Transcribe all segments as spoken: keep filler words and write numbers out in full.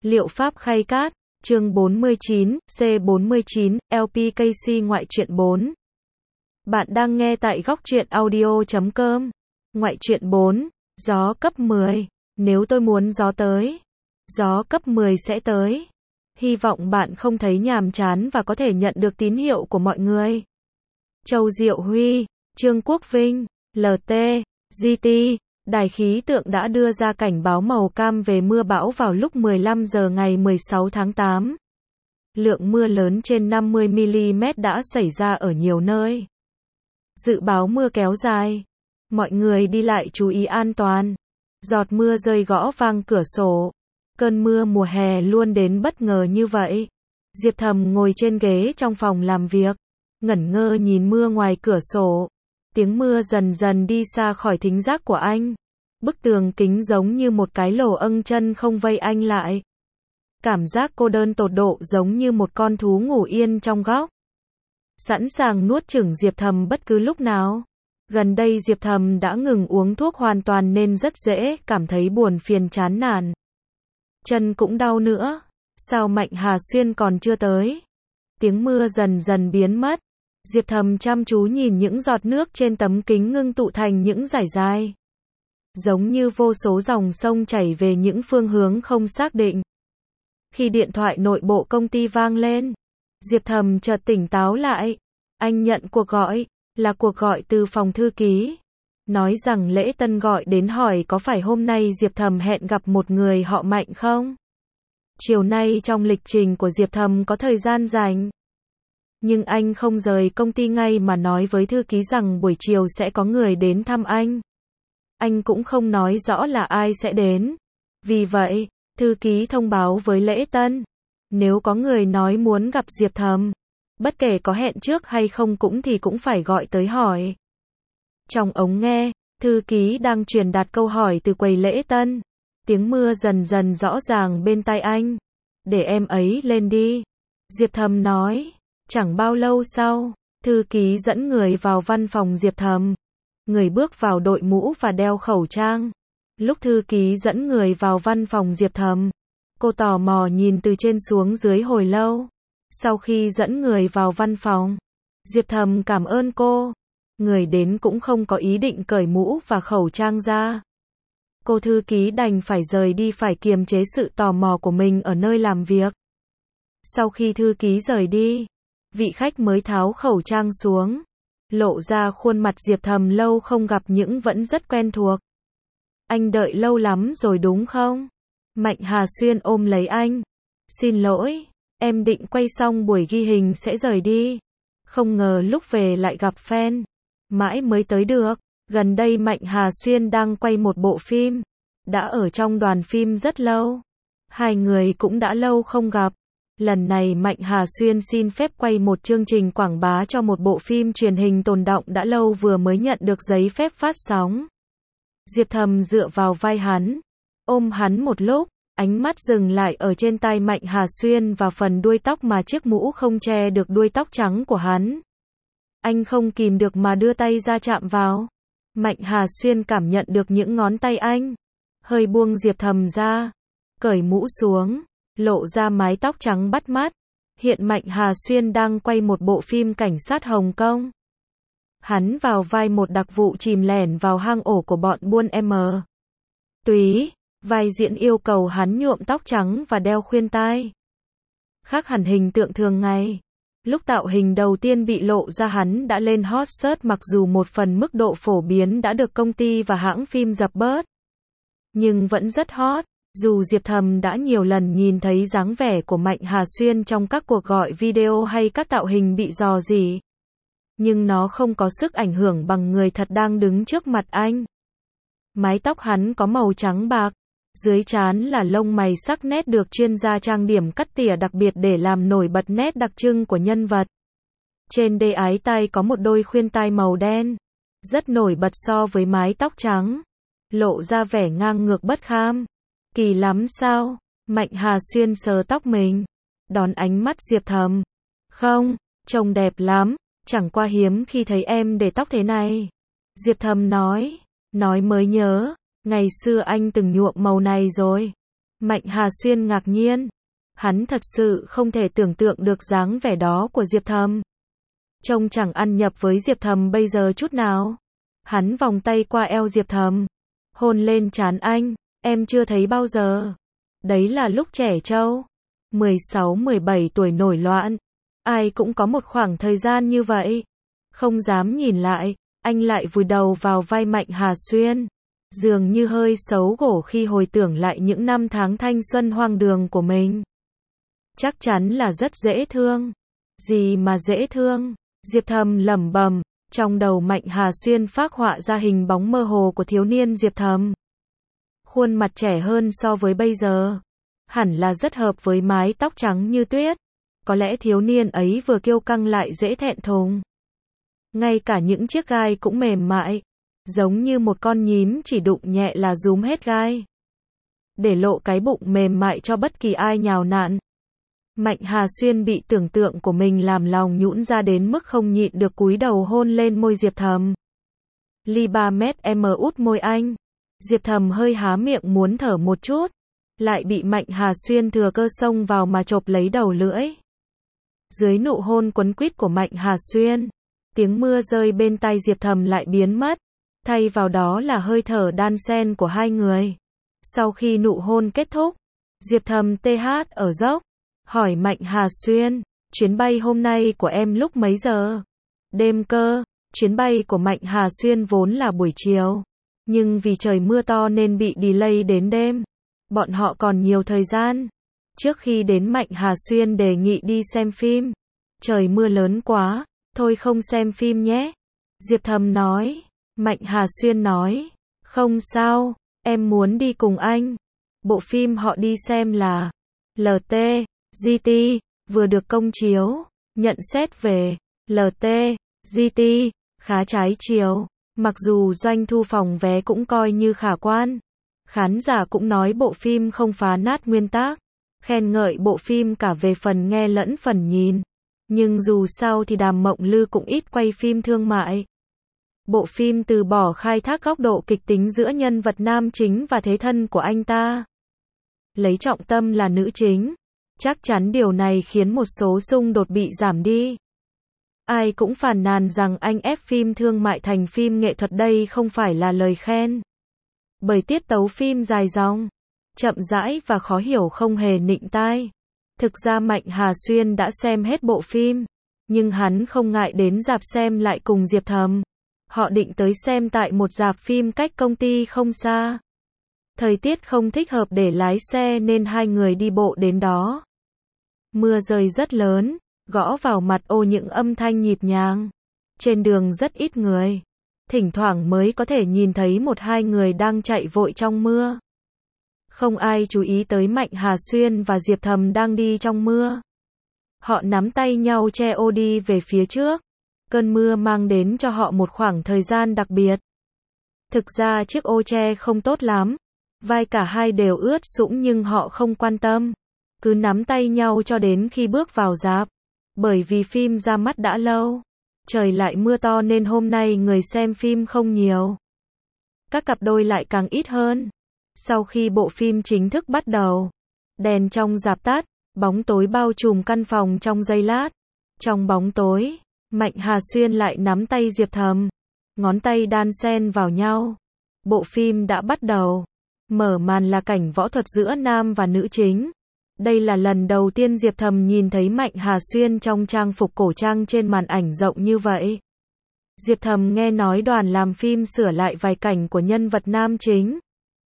Liệu pháp khay cát, chương bốn mươi chín, C bốn mươi chín, lờ pê ca xê ngoại truyện bốn. Bạn đang nghe tại góc truyện audio chấm com. Ngoại truyện bốn, gió cấp mười. Nếu tôi muốn gió tới, gió cấp mười sẽ tới. Hy vọng bạn không thấy nhàm chán và có thể nhận được tín hiệu của mọi người. Châu Diệu Huy, Trương Quốc Vinh, lờ tê, giê tê, Đài khí tượng đã đưa ra cảnh báo màu cam về mưa bão vào lúc mười lăm giờ ngày mười sáu tháng tám. Lượng mưa lớn trên năm mươi mi-li-mét đã xảy ra ở nhiều nơi. Dự báo mưa kéo dài. Mọi người đi lại chú ý an toàn. Giọt mưa rơi gõ vang cửa sổ. Cơn mưa mùa hè luôn đến bất ngờ như vậy. Diệp Thầm ngồi trên ghế trong phòng làm việc, ngẩn ngơ nhìn mưa ngoài cửa sổ. Tiếng mưa dần dần đi xa khỏi thính giác của anh. Bức tường kính giống như một cái lỗ âng chân không vây anh lại. Cảm giác cô đơn tột độ giống như một con thú ngủ yên trong góc, sẵn sàng nuốt chửng Diệp Thầm bất cứ lúc nào. Gần đây Diệp Thầm đã ngừng uống thuốc hoàn toàn nên rất dễ cảm thấy buồn phiền chán nản. Chân cũng đau nữa. Sao Mạnh Hà Xuyên còn chưa tới? Tiếng mưa dần dần biến mất. Diệp Thầm chăm chú nhìn những giọt nước trên tấm kính ngưng tụ thành những dải dài, giống như vô số dòng sông chảy về những phương hướng không xác định. Khi điện thoại nội bộ công ty vang lên, Diệp Thầm chợt tỉnh táo lại. Anh nhận cuộc gọi, là cuộc gọi từ phòng thư ký. Nói rằng Lễ Tân gọi đến hỏi có phải hôm nay Diệp Thầm hẹn gặp một người họ Mạnh không? Chiều nay trong lịch trình của Diệp Thầm có thời gian rảnh. Nhưng anh không rời công ty ngay mà nói với thư ký rằng buổi chiều sẽ có người đến thăm anh. Anh cũng không nói rõ là ai sẽ đến. Vì vậy, thư ký thông báo với Lễ Tân, nếu có người nói muốn gặp Diệp Thầm, bất kể có hẹn trước hay không cũng thì cũng phải gọi tới hỏi. Trong ống nghe, thư ký đang truyền đạt câu hỏi từ quầy Lễ Tân. Tiếng mưa dần dần rõ ràng bên tai anh. Để em ấy lên đi, Diệp Thầm nói. Chẳng bao lâu sau, thư ký dẫn người vào văn phòng Diệp Thầm. Người bước vào đội mũ và đeo khẩu trang. Lúc thư ký dẫn người vào văn phòng Diệp Thầm, cô tò mò nhìn từ trên xuống dưới hồi lâu. Sau khi dẫn người vào văn phòng, Diệp Thầm cảm ơn cô. Người đến cũng không có ý định cởi mũ và khẩu trang ra. Cô thư ký đành phải rời đi phải kiềm chế sự tò mò của mình ở nơi làm việc. Sau khi thư ký rời đi, vị khách mới tháo khẩu trang xuống, lộ ra khuôn mặt Diệp Thầm lâu không gặp nhưng vẫn rất quen thuộc. Anh đợi lâu lắm rồi đúng không? Mạnh Hà Xuyên ôm lấy anh. Xin lỗi, em định quay xong buổi ghi hình sẽ rời đi. Không ngờ lúc về lại gặp fan. Mãi mới tới được. Gần đây Mạnh Hà Xuyên đang quay một bộ phim. Đã ở trong đoàn phim rất lâu. Hai người cũng đã lâu không gặp. Lần này Mạnh Hà Xuyên xin phép quay một chương trình quảng bá cho một bộ phim truyền hình tồn đọng đã lâu vừa mới nhận được giấy phép phát sóng. Diệp Thầm dựa vào vai hắn, ôm hắn một lúc, ánh mắt dừng lại ở trên tai Mạnh Hà Xuyên và phần đuôi tóc mà chiếc mũ không che được đuôi tóc trắng của hắn. Anh không kìm được mà đưa tay ra chạm vào. Mạnh Hà Xuyên cảm nhận được những ngón tay anh, hơi buông Diệp Thầm ra, cởi mũ xuống, lộ ra mái tóc trắng bắt mắt. Hiện Mạnh Hà Xuyên đang quay một bộ phim cảnh sát Hồng Kông. Hắn vào vai một đặc vụ chìm lẻn vào hang ổ của bọn buôn M. Túy. Vai diễn yêu cầu hắn nhuộm tóc trắng và đeo khuyên tai. Khác hẳn hình tượng thường ngày. Lúc tạo hình đầu tiên bị lộ ra hắn đã lên hot search mặc dù một phần mức độ phổ biến đã được công ty và hãng phim dập bớt. Nhưng vẫn rất hot. Dù Diệp Thầm đã nhiều lần nhìn thấy dáng vẻ của Mạnh Hà Xuyên trong các cuộc gọi video hay các tạo hình bị rò rỉ, nhưng nó không có sức ảnh hưởng bằng người thật đang đứng trước mặt anh. Mái tóc hắn có màu trắng bạc, dưới trán là lông mày sắc nét được chuyên gia trang điểm cắt tỉa đặc biệt để làm nổi bật nét đặc trưng của nhân vật. Trên đế ái tai có một đôi khuyên tai màu đen, rất nổi bật so với mái tóc trắng, lộ ra vẻ ngang ngược bất kham. Kỳ lắm sao? Mạnh Hà Xuyên sờ tóc mình, đón ánh mắt Diệp Thầm. Không, trông đẹp lắm, chẳng qua hiếm khi thấy em để tóc thế này. Diệp Thầm nói, nói mới nhớ, ngày xưa anh từng nhuộm màu này rồi. Mạnh Hà Xuyên ngạc nhiên. Hắn thật sự không thể tưởng tượng được dáng vẻ đó của Diệp Thầm. Trông chẳng ăn nhập với Diệp Thầm bây giờ chút nào. Hắn vòng tay qua eo Diệp Thầm. Hôn lên trán anh. Em chưa thấy bao giờ. Đấy là lúc trẻ trâu. mười sáu mười bảy tuổi nổi loạn. Ai cũng có một khoảng thời gian như vậy. Không dám nhìn lại. Anh lại vùi đầu vào vai Mạnh Hà Xuyên. Dường như hơi xấu hổ khi hồi tưởng lại những năm tháng thanh xuân hoang đường của mình. Chắc chắn là rất dễ thương. Gì mà dễ thương? Diệp Thầm lẩm bẩm. Trong đầu Mạnh Hà Xuyên phác họa ra hình bóng mơ hồ của thiếu niên Diệp Thầm. Khuôn mặt trẻ hơn so với bây giờ. Hẳn là rất hợp với mái tóc trắng như tuyết. Có lẽ thiếu niên ấy vừa kiêu căng lại dễ thẹn thùng. Ngay cả những chiếc gai cũng mềm mại. Giống như một con nhím chỉ đụng nhẹ là rúm hết gai. Để lộ cái bụng mềm mại cho bất kỳ ai nhào nặn. Mạnh Hà Xuyên bị tưởng tượng của mình làm lòng nhũn ra đến mức không nhịn được cúi đầu hôn lên môi Diệp Thầm. Ly ba mét em út môi anh. Diệp Thầm hơi há miệng muốn thở một chút. Lại bị Mạnh Hà Xuyên thừa cơ xông vào mà chộp lấy đầu lưỡi. Dưới nụ hôn quấn quýt của Mạnh Hà Xuyên, tiếng mưa rơi bên tai Diệp Thầm lại biến mất. Thay vào đó là hơi thở đan xen của hai người. Sau khi nụ hôn kết thúc, Diệp Thầm tê hát ở dốc. Hỏi Mạnh Hà Xuyên, chuyến bay hôm nay của em lúc mấy giờ? Đêm cơ. Chuyến bay của Mạnh Hà Xuyên vốn là buổi chiều. Nhưng vì trời mưa to nên bị delay đến đêm. Bọn họ còn nhiều thời gian. Trước khi đến Mạnh Hà Xuyên đề nghị đi xem phim. Trời mưa lớn quá, thôi không xem phim nhé. Diệp Thầm nói. Mạnh Hà Xuyên nói. Không sao, em muốn đi cùng anh. Bộ phim họ đi xem là lờ tê, giê tê, vừa được công chiếu. Nhận xét về lờ tê, giê tê, khá trái chiều. Mặc dù doanh thu phòng vé cũng coi như khả quan. Khán giả cũng nói bộ phim không phá nát nguyên tắc. Khen ngợi bộ phim cả về phần nghe lẫn phần nhìn. Nhưng dù sao thì Đàm Mộng Lư cũng ít quay phim thương mại. Bộ phim từ bỏ khai thác góc độ kịch tính giữa nhân vật nam chính và thế thân của anh ta. Lấy trọng tâm là nữ chính. Chắc chắn điều này khiến một số xung đột bị giảm đi. Ai cũng phàn nàn rằng anh ép phim thương mại thành phim nghệ thuật, đây không phải là lời khen. Bởi tiết tấu phim dài dòng, chậm rãi và khó hiểu không hề nịnh tai. Thực ra Mạnh Hà Xuyên đã xem hết bộ phim, nhưng hắn không ngại đến rạp xem lại cùng Diệp Thầm. Họ định tới xem tại một rạp phim cách công ty không xa. Thời tiết không thích hợp để lái xe nên hai người đi bộ đến đó. Mưa rơi rất lớn, gõ vào mặt ô những âm thanh nhịp nhàng. Trên đường rất ít người. Thỉnh thoảng mới có thể nhìn thấy một hai người đang chạy vội trong mưa. Không ai chú ý tới Mạnh Hà Xuyên và Diệp Thầm đang đi trong mưa. Họ nắm tay nhau che ô đi về phía trước. Cơn mưa mang đến cho họ một khoảng thời gian đặc biệt. Thực ra chiếc ô che không tốt lắm. Vai cả hai đều ướt sũng nhưng họ không quan tâm. Cứ nắm tay nhau cho đến khi bước vào rạp. Bởi vì phim ra mắt đã lâu. Trời lại mưa to nên hôm nay người xem phim không nhiều. Các cặp đôi lại càng ít hơn. Sau khi bộ phim chính thức bắt đầu, đèn trong rạp tắt, bóng tối bao trùm căn phòng trong giây lát. Trong bóng tối, Mạnh Hà Xuyên lại nắm tay Diệp Thầm. Ngón tay đan xen vào nhau. Bộ phim đã bắt đầu. Mở màn là cảnh võ thuật giữa nam và nữ chính. Đây là lần đầu tiên Diệp Thầm nhìn thấy Mạnh Hà Xuyên trong trang phục cổ trang trên màn ảnh rộng như vậy. Diệp Thầm nghe nói đoàn làm phim sửa lại vài cảnh của nhân vật nam chính.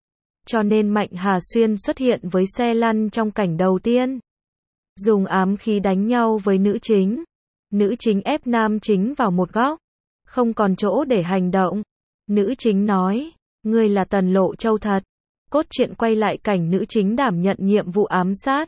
Cho nên Mạnh Hà Xuyên xuất hiện với xe lăn trong cảnh đầu tiên. Dùng ám khí đánh nhau với nữ chính. Nữ chính ép nam chính vào một góc. Không còn chỗ để hành động. Nữ chính nói, ngươi là Tần Lộ Châu thật. Cốt truyện quay lại cảnh nữ chính đảm nhận nhiệm vụ ám sát.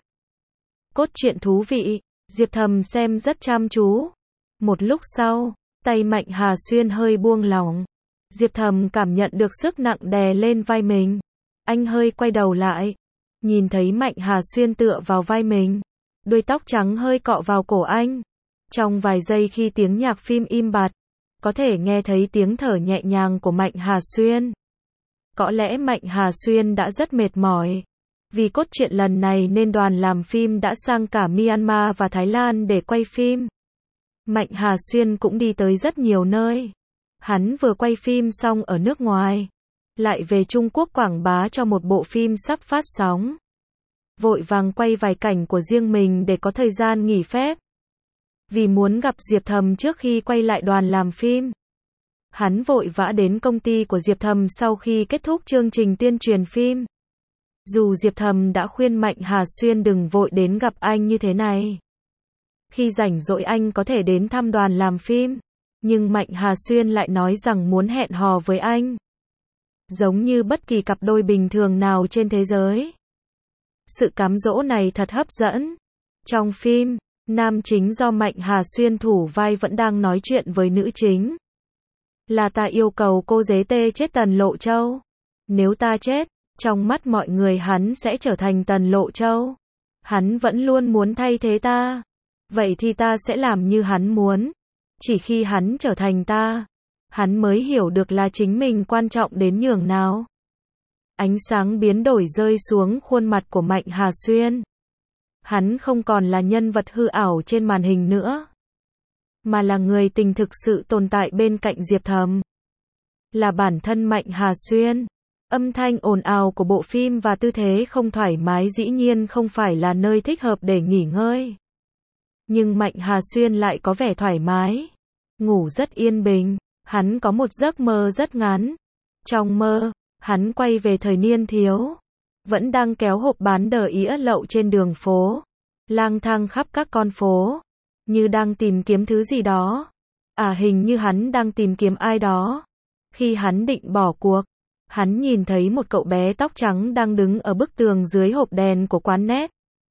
Cốt truyện thú vị, Diệp Thầm xem rất chăm chú. Một lúc sau, tay Mạnh Hà Xuyên hơi buông lỏng. Diệp Thầm cảm nhận được sức nặng đè lên vai mình. Anh hơi quay đầu lại. Nhìn thấy Mạnh Hà Xuyên tựa vào vai mình. Đuôi tóc trắng hơi cọ vào cổ anh. Trong vài giây khi tiếng nhạc phim im bặt, có thể nghe thấy tiếng thở nhẹ nhàng của Mạnh Hà Xuyên. Có lẽ Mạnh Hà Xuyên đã rất mệt mỏi. Vì cốt truyện lần này nên đoàn làm phim đã sang cả Myanmar và Thái Lan để quay phim. Mạnh Hà Xuyên cũng đi tới rất nhiều nơi. Hắn vừa quay phim xong ở nước ngoài, lại về Trung Quốc quảng bá cho một bộ phim sắp phát sóng. Vội vàng quay vài cảnh của riêng mình để có thời gian nghỉ phép. Vì muốn gặp Diệp Thầm trước khi quay lại đoàn làm phim, hắn vội vã đến công ty của Diệp Thầm sau khi kết thúc chương trình tuyên truyền phim. Dù Diệp Thầm đã khuyên Mạnh Hà Xuyên đừng vội đến gặp anh như thế này. Khi rảnh rỗi anh có thể đến thăm đoàn làm phim, nhưng Mạnh Hà Xuyên lại nói rằng muốn hẹn hò với anh. Giống như bất kỳ cặp đôi bình thường nào trên thế giới. Sự cám dỗ này thật hấp dẫn. Trong phim, nam chính do Mạnh Hà Xuyên thủ vai vẫn đang nói chuyện với nữ chính. Là ta yêu cầu cô dế tê chết Tần Lộ Châu. Nếu ta chết, trong mắt mọi người hắn sẽ trở thành Tần Lộ Châu. Hắn vẫn luôn muốn thay thế ta. Vậy thì ta sẽ làm như hắn muốn. Chỉ khi hắn trở thành ta, hắn mới hiểu được là chính mình quan trọng đến nhường nào. Ánh sáng biến đổi rơi xuống khuôn mặt của Mạnh Hà Xuyên. Hắn không còn là nhân vật hư ảo trên màn hình nữa, mà là người tình thực sự tồn tại bên cạnh Diệp Thầm. Là bản thân Mạnh Hà Xuyên. Âm thanh ồn ào của bộ phim và tư thế không thoải mái dĩ nhiên không phải là nơi thích hợp để nghỉ ngơi. Nhưng Mạnh Hà Xuyên lại có vẻ thoải mái. Ngủ rất yên bình. Hắn có một giấc mơ rất ngắn. Trong mơ, hắn quay về thời niên thiếu. Vẫn đang kéo hộp bán đờ ĩa lậu trên đường phố. Lang thang khắp các con phố. Như đang tìm kiếm thứ gì đó. À hình như hắn đang tìm kiếm ai đó. Khi hắn định bỏ cuộc, hắn nhìn thấy một cậu bé tóc trắng đang đứng ở bức tường dưới hộp đèn của quán net.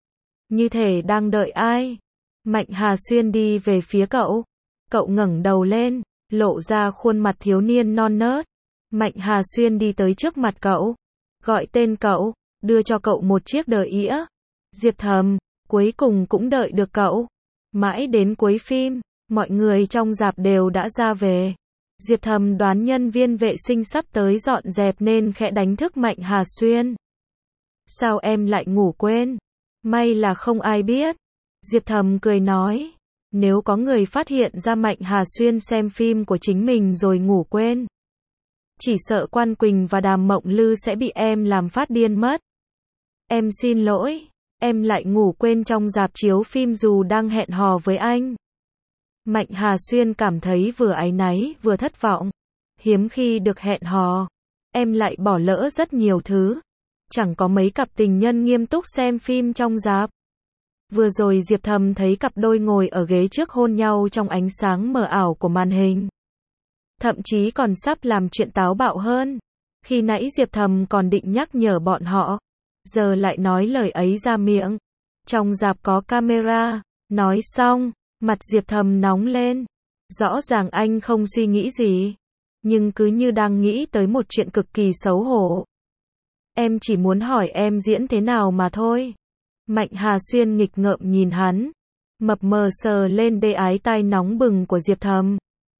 Như thể đang đợi ai. Mạnh Hà Xuyên đi về phía cậu. Cậu ngẩng đầu lên, lộ ra khuôn mặt thiếu niên non nớt. Mạnh Hà Xuyên đi tới trước mặt cậu, gọi tên cậu, đưa cho cậu một chiếc đờ ĩa. Diệp Thầm, cuối cùng cũng đợi được cậu. Mãi đến cuối phim, mọi người trong rạp đều đã ra về. Diệp Thầm đoán nhân viên vệ sinh sắp tới dọn dẹp nên khẽ đánh thức Mạnh Hà Xuyên. Sao em lại ngủ quên? May là không ai biết. Diệp Thầm cười nói. Nếu có người phát hiện ra Mạnh Hà Xuyên xem phim của chính mình rồi ngủ quên, chỉ sợ Quan Quỳnh và Đàm Mộng Lư sẽ bị em làm phát điên mất. Em xin lỗi, em lại ngủ quên trong rạp chiếu phim dù đang hẹn hò với anh. Mạnh Hà Xuyên cảm thấy vừa áy náy vừa thất vọng. Hiếm khi được hẹn hò, em lại bỏ lỡ rất nhiều thứ. Chẳng có mấy cặp tình nhân nghiêm túc xem phim trong rạp. Vừa rồi Diệp Thầm thấy cặp đôi ngồi ở ghế trước hôn nhau trong ánh sáng mờ ảo của màn hình. Thậm chí còn sắp làm chuyện táo bạo hơn. Khi nãy Diệp Thầm còn định nhắc nhở bọn họ, giờ lại nói lời ấy ra miệng. Trong rạp có camera. Nói xong, mặt Diệp Thầm nóng lên. Rõ ràng anh không suy nghĩ gì, nhưng cứ như đang nghĩ tới một chuyện cực kỳ xấu hổ. Em chỉ muốn hỏi em diễn thế nào mà thôi. Mạnh Hà Xuyên nghịch ngợm nhìn hắn, mập mờ sờ lên đê ái tai nóng bừng của Diệp Thầm.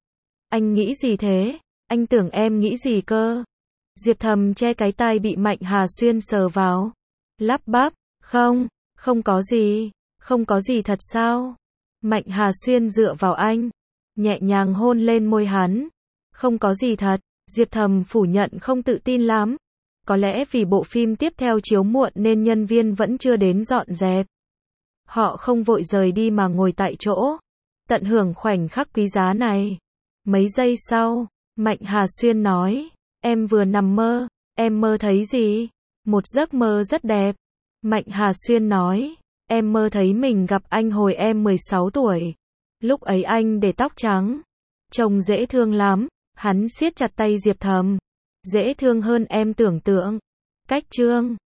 Anh nghĩ gì thế? Anh tưởng em nghĩ gì cơ? Diệp Thầm che cái tai bị Mạnh Hà Xuyên sờ vào. Lắp bắp, không, không có gì, không có gì thật sao? Mạnh Hà Xuyên dựa vào anh, nhẹ nhàng hôn lên môi hắn. Không có gì thật. Diệp Thầm phủ nhận không tự tin lắm. Có lẽ vì bộ phim tiếp theo chiếu muộn nên nhân viên vẫn chưa đến dọn dẹp. Họ không vội rời đi mà ngồi tại chỗ, tận hưởng khoảnh khắc quý giá này. Mấy giây sau, Mạnh Hà Xuyên nói, em vừa nằm mơ, em mơ thấy gì? Một giấc mơ rất đẹp. Mạnh Hà Xuyên nói, em mơ thấy mình gặp anh hồi em mười sáu tuổi. Lúc ấy anh để tóc trắng, trông dễ thương lắm. Hắn siết chặt tay Diệp Thầm. Dễ thương hơn em tưởng tượng. Cách trương.